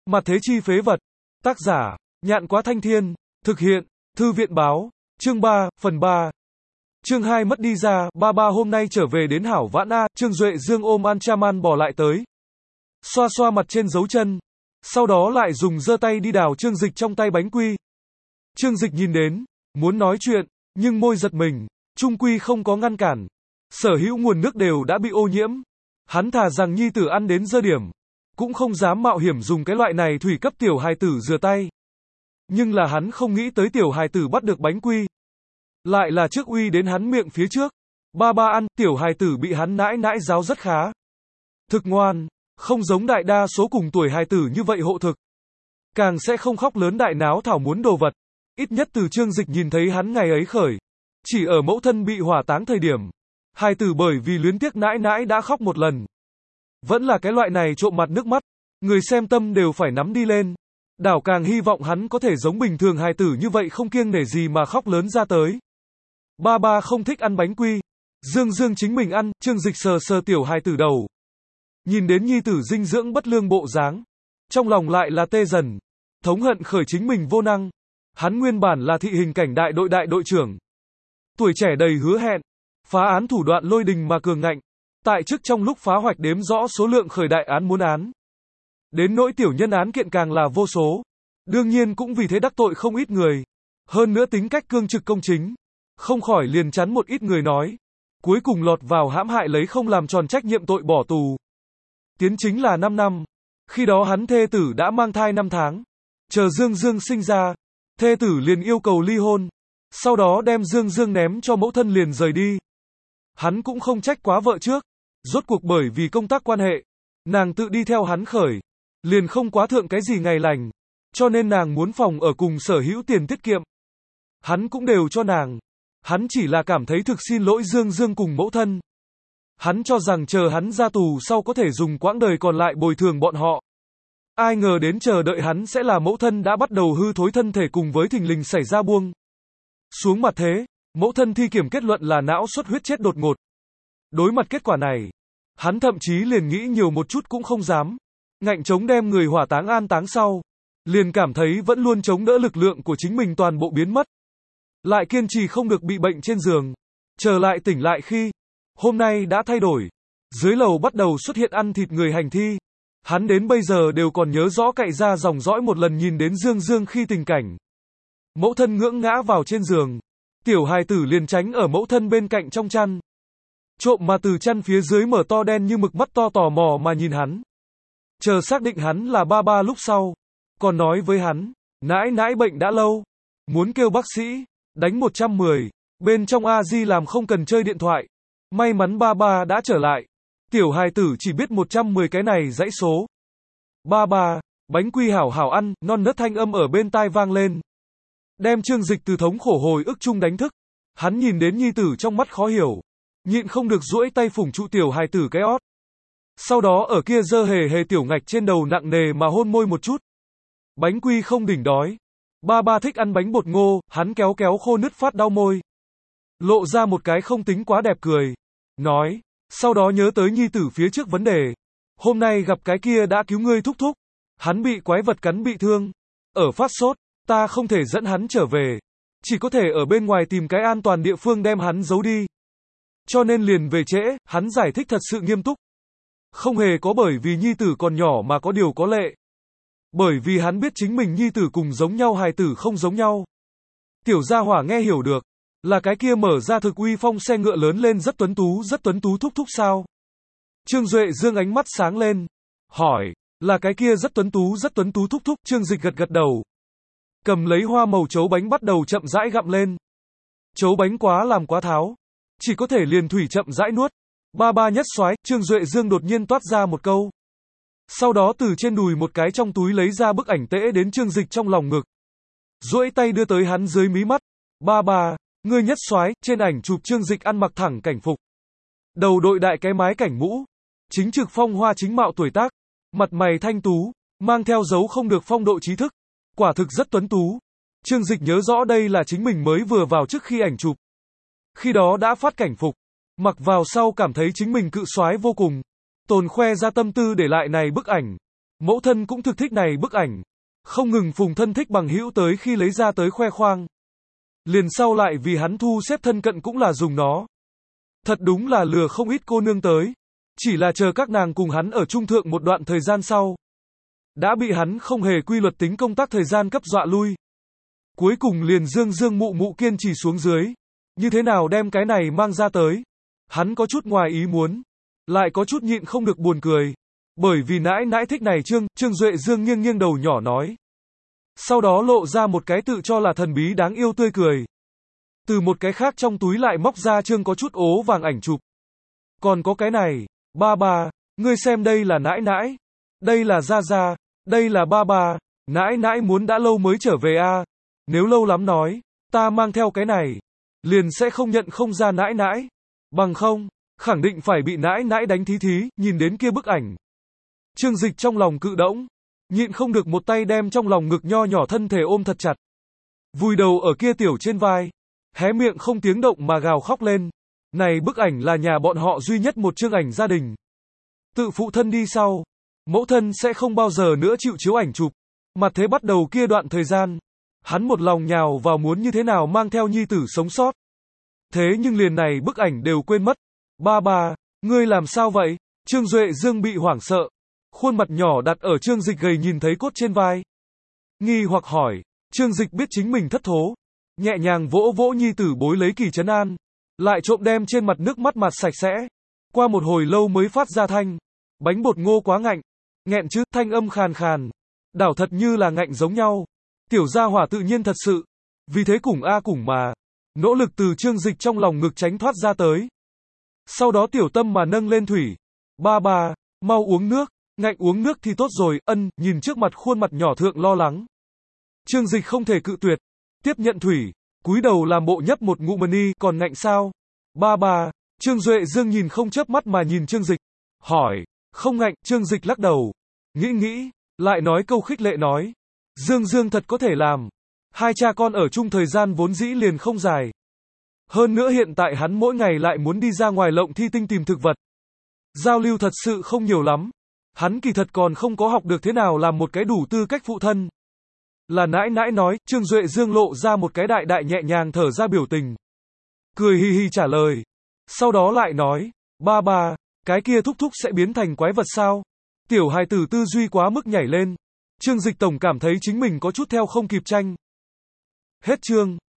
Mặt thế chi phế vật. Tác giả, Nhạn Quá Thanh Thiên. Thực hiện, Thư viện báo. Chương 3, phần 3. Chương 2 mất đi ra, ba hôm nay trở về đến hảo vãn a, Trương Duệ Dương ôm Anchaman bò lại tới. Xoa xoa mặt trên dấu chân. Sau đó lại dùng giơ tay đi đào Trương Dịch trong tay bánh quy. Trương Dịch nhìn đến, muốn nói chuyện, nhưng môi giật mình, trung quy không có ngăn cản. Sở hữu nguồn nước đều đã bị ô nhiễm. Hắn thà rằng nhi tử ăn đến dơ điểm, cũng không dám mạo hiểm dùng cái loại này thủy cấp tiểu hài tử rửa tay. Nhưng là hắn không nghĩ tới tiểu hài tử bắt được bánh quy. Lại là trước uy đến hắn miệng phía trước. Ba ăn, tiểu hài tử bị hắn nãi nãi giáo rất khá. Thực ngoan, không giống đại đa số cùng tuổi hài tử như vậy hộ thực. Càng sẽ không khóc lớn đại náo thảo muốn đồ vật. Ít nhất từ Trương Dịch nhìn thấy hắn ngày ấy khởi. Chỉ ở mẫu thân bị hỏa táng thời điểm. Hài tử bởi vì luyến tiếc nãi nãi đã khóc một lần. Vẫn là cái loại này trộm mặt nước mắt. Người xem tâm đều phải nắm đi lên. Đảo càng hy vọng hắn có thể giống bình thường hài tử như vậy không kiêng nể gì mà khóc lớn ra tới. Ba không thích ăn bánh quy. Dương chính mình ăn, Trương Dịch sờ sờ tiểu hài tử đầu. Nhìn đến nhi tử dinh dưỡng bất lương bộ dáng. Trong lòng lại là tê dần. Thống hận khởi chính mình vô năng. Hắn nguyên bản là thị hình cảnh đại đội trưởng. Tuổi trẻ đầy hứa hẹn. Phá án thủ đoạn lôi đình mà cường ngạnh. Tại chức trong lúc phá hoạch đếm rõ số lượng khởi đại án muốn án. Đến nỗi tiểu nhân án kiện càng là vô số. Đương nhiên cũng vì thế đắc tội không ít người. Hơn nữa tính cách cương trực công chính. Không khỏi liền chắn một ít người nói. Cuối cùng lọt vào hãm hại lấy không làm tròn trách nhiệm tội bỏ tù. Tiến chính là 5 năm. Khi đó hắn thê tử đã mang thai 5 tháng. Chờ Dương sinh ra. Thê tử liền yêu cầu ly hôn. Sau đó đem Dương ném cho mẫu thân liền rời đi. Hắn cũng không trách quá vợ trước. Rốt cuộc bởi vì công tác quan hệ. Nàng tự đi theo hắn khởi. Liền không quá thượng cái gì ngày lành. Cho nên nàng muốn phòng ở cùng sở hữu tiền tiết kiệm. Hắn cũng đều cho nàng. Hắn chỉ là cảm thấy thực xin lỗi Dương cùng mẫu thân. Hắn cho rằng chờ hắn ra tù sau có thể dùng quãng đời còn lại bồi thường bọn họ. Ai ngờ đến chờ đợi hắn sẽ là mẫu thân đã bắt đầu hư thối thân thể cùng với thình lình xảy ra buông xuống mặt thế. Mẫu thân thi kiểm kết luận là não xuất huyết chết đột ngột. Đối mặt kết quả này, hắn thậm chí liền nghĩ nhiều một chút cũng không dám. Ngạnh chống đem người hỏa táng an táng sau. Liền cảm thấy vẫn luôn chống đỡ lực lượng của chính mình toàn bộ biến mất. Lại kiên trì không được bị bệnh trên giường. Trở lại tỉnh lại khi. Hôm nay đã thay đổi. Dưới lầu bắt đầu xuất hiện ăn thịt người hành thi. Hắn đến bây giờ đều còn nhớ rõ cậy ra dòng dõi một lần nhìn đến Dương khi tình cảnh. Mẫu thân ngưỡng ngã vào trên giường. Tiểu hài tử liền tránh ở mẫu thân bên cạnh trong chăn. Trộm mà từ chăn phía dưới mở to đen như mực mắt to tò mò mà nhìn hắn. Chờ xác định hắn là ba lúc sau. Còn nói với hắn, nãi bệnh đã lâu. Muốn kêu bác sĩ, đánh 110. Bên trong A-di làm không cần chơi điện thoại. May mắn ba đã trở lại. Tiểu hài tử chỉ biết 110 cái này dãy số. Ba, bánh quy hảo ăn, non nớt thanh âm ở bên tai vang lên. Đem Trương Dịch từ thống khổ hồi ức chung đánh thức. Hắn nhìn đến nhi tử trong mắt khó hiểu. Nhịn không được duỗi tay phủng trụ tiểu hài tử cái ót. Sau đó ở kia dơ hề tiểu ngạch trên đầu nặng nề mà hôn môi một chút. Bánh quy không đỉnh đói. Ba thích ăn bánh bột ngô, hắn kéo khô nứt phát đau môi. Lộ ra một cái không tính quá đẹp cười. Nói, sau đó nhớ tới nhi tử phía trước vấn đề. Hôm nay gặp cái kia đã cứu ngươi thúc. Hắn bị quái vật cắn bị thương. Ở phát sốt, ta không thể dẫn hắn trở về. Chỉ có thể ở bên ngoài tìm cái an toàn địa phương đem hắn giấu đi. Cho nên liền về trễ, hắn giải thích thật sự nghiêm túc. Không hề có bởi vì nhi tử còn nhỏ mà có điều có lệ. Bởi vì hắn biết chính mình nhi tử cùng giống nhau hài tử không giống nhau. Tiểu gia hỏa nghe hiểu được. Là cái kia mở ra thực uy phong xe ngựa lớn lên rất tuấn tú thúc sao. Trương Duệ Dương ánh mắt sáng lên. Hỏi, là cái kia rất tuấn tú thúc. Trương Dịch gật đầu. Cầm lấy hoa màu chấu bánh bắt đầu chậm rãi gặm lên. Chấu bánh làm quá tháo. Chỉ có thể liền thủy chậm rãi nuốt. Ba nhất soái, Trương Duệ Dương đột nhiên toát ra một câu. Sau đó từ trên đùi một cái trong túi lấy ra bức ảnh tễ đến Trương Dịch trong lòng ngực. Duỗi tay đưa tới hắn dưới mí mắt. Ba, ngươi nhất soái, trên ảnh chụp Trương Dịch ăn mặc thẳng cảnh phục. Đầu đội đại cái mái cảnh mũ. Chính trực phong hoa chính mạo tuổi tác. Mặt mày thanh tú, mang theo dấu không được phong độ trí thức. Quả thực rất tuấn tú. Trương Dịch nhớ rõ đây là chính mình mới vừa vào trước khi ảnh chụp. Khi đó đã phát cảnh phục. Mặc vào sau cảm thấy chính mình cự soái vô cùng. Tồn khoe ra tâm tư để lại này bức ảnh. Mẫu thân cũng thực thích này bức ảnh. Không ngừng phùng thân thích bằng hữu tới khi lấy ra tới khoe khoang. Liền sau lại vì hắn thu xếp thân cận cũng là dùng nó. Thật đúng là lừa không ít cô nương tới. Chỉ là chờ các nàng cùng hắn ở trung thượng một đoạn thời gian sau. Đã bị hắn không hề quy luật tính công tác thời gian cấp dọa lui. Cuối cùng liền dương dương mụ mụ kiên trì xuống dưới. Như thế nào đem cái này mang ra tới. Hắn có chút ngoài ý muốn. Lại có chút nhịn không được buồn cười. Bởi vì nãi nãi thích này Trương Duệ Dương nghiêng nghiêng đầu nhỏ nói. Sau đó lộ ra một cái tự cho là thần bí đáng yêu tươi cười. Từ một cái khác trong túi lại móc ra Trương có chút ố vàng ảnh chụp. Còn có cái này, ba, ngươi xem đây là nãi nãi. Đây là Gia, đây là ba, nãi nãi muốn đã lâu mới trở về a. Nếu lâu lắm nói, ta mang theo cái này, liền sẽ không nhận không ra nãi nãi. Bằng không, khẳng định phải bị nãi nãi đánh thí thí, nhìn đến kia bức ảnh. Trương Dịch trong lòng cự đỗng, nhịn không được một tay đem trong lòng ngực nho nhỏ thân thể ôm thật chặt. Vùi đầu ở kia tiểu trên vai, hé miệng không tiếng động mà gào khóc lên. Này bức ảnh là nhà bọn họ duy nhất một chương ảnh gia đình. Tự phụ thân đi sau, mẫu thân sẽ không bao giờ nữa chịu chiếu ảnh chụp. Mặt thế bắt đầu kia đoạn thời gian, hắn một lòng nhào vào muốn như thế nào mang theo nhi tử sống sót. Thế nhưng liền này bức ảnh đều quên mất. Ba, ngươi làm sao vậy? Trương Duệ Dương bị hoảng sợ. Khuôn mặt nhỏ đặt ở Trương Dịch gầy nhìn thấy cốt trên vai. Nghi hoặc hỏi, Trương Dịch biết chính mình thất thố. Nhẹ nhàng vỗ vỗ nhi tử bối lấy kỳ trấn an. Lại trộm đem trên mặt nước mắt mặt sạch sẽ. Qua một hồi lâu mới phát ra thanh. Bánh bột ngô quá ngạnh. Nghẹn chứ, thanh âm khàn khàn. Đảo thật như là ngạnh giống nhau. Tiểu gia hỏa tự nhiên thật sự. Vì thế cùng cùng mà. Nỗ lực từ Trương Dịch trong lòng ngực tránh thoát ra tới. Sau đó tiểu tâm mà nâng lên thủy. Ba, mau uống nước. Ngạnh uống nước thì tốt rồi, nhìn trước mặt khuôn mặt nhỏ thượng lo lắng. Trương Dịch không thể cự tuyệt. Tiếp nhận thủy. Cúi đầu làm bộ nhấp một ngụm mani, còn ngạnh sao? Ba, Trương Duệ Dương nhìn không chớp mắt mà nhìn Trương Dịch. Hỏi, không ngạnh, Trương Dịch lắc đầu. Nghĩ, lại nói câu khích lệ nói. Dương thật có thể làm. Hai cha con ở chung thời gian vốn dĩ liền không dài. Hơn nữa hiện tại hắn mỗi ngày lại muốn đi ra ngoài lộng thi tinh tìm thực vật. Giao lưu thật sự không nhiều lắm. Hắn kỳ thật còn không có học được thế nào làm một cái đủ tư cách phụ thân. Là nãi nãi nói, Trương Duệ Dương lộ ra một cái đại nhẹ nhàng thở ra biểu tình. Cười hi hi trả lời. Sau đó lại nói, ba, cái kia thúc sẽ biến thành quái vật sao? Tiểu hài tử tư duy quá mức nhảy lên. Trương Dịch tổng cảm thấy chính mình có chút theo không kịp tranh. Hết chương.